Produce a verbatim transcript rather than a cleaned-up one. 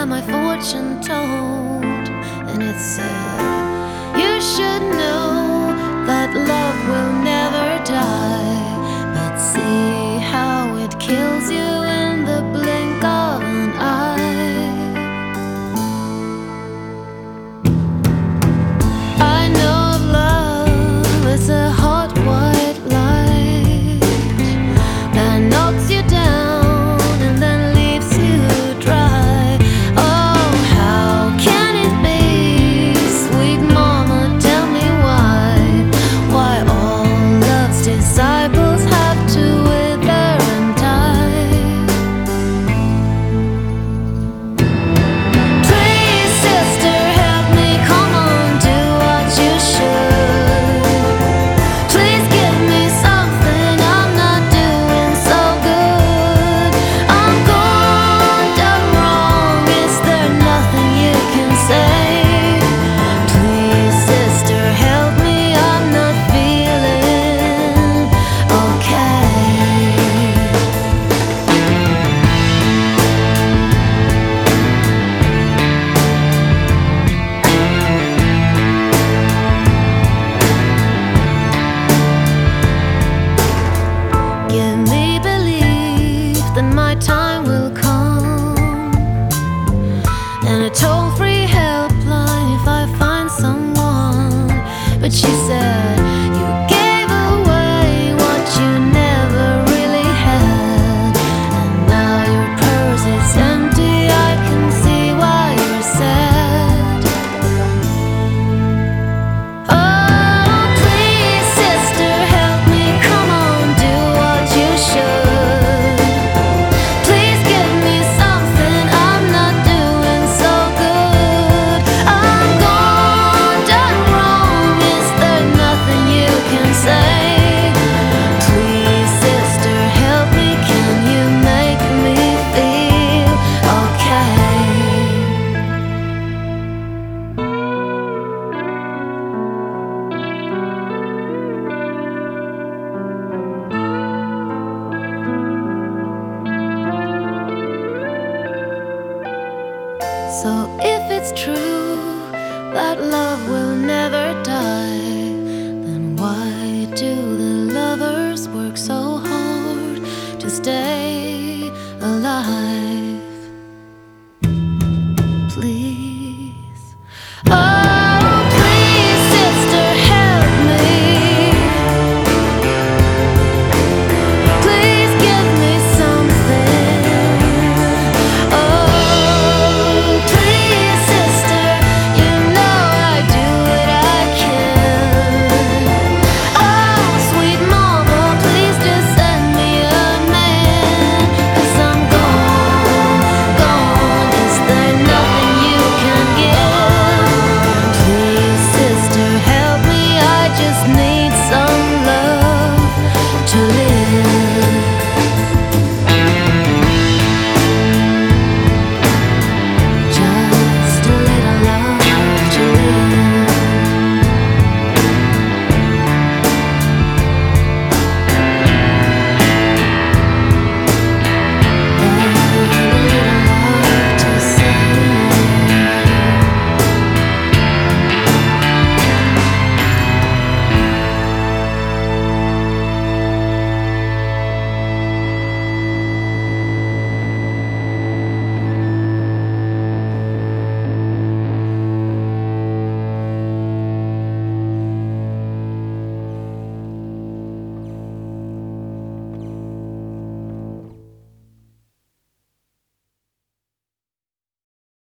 had my fortune told, and it said, you should know that love will never die, but see how it kills you in the blink of an eye. I know love is a hot white light that knocks you down and then leaves you dry. Oh, how can it be, sweet mama, tell me why, why all love's disciples have to wither and die. Please, sister, help me, come on, do what you should. Please give me something, I'm not doing so good. I'm gone, done wrong, is there nothing you can say? Please, sister, help me, I'm not feeling okay. Give me belief that my time will come, and a toll-free helpline if I find someone. But she said, you gave away what you never really had, and now your purse is empty, I can see why you're sad. Oh, please, sister, help me, come on, do what you should. Please give me something, I'm not doing so good. I'm gone, done wrong, is there nothing you can say? Please, sister, help me, can you make me feel okay? So if it's true that love will never die, then why do the lovers work so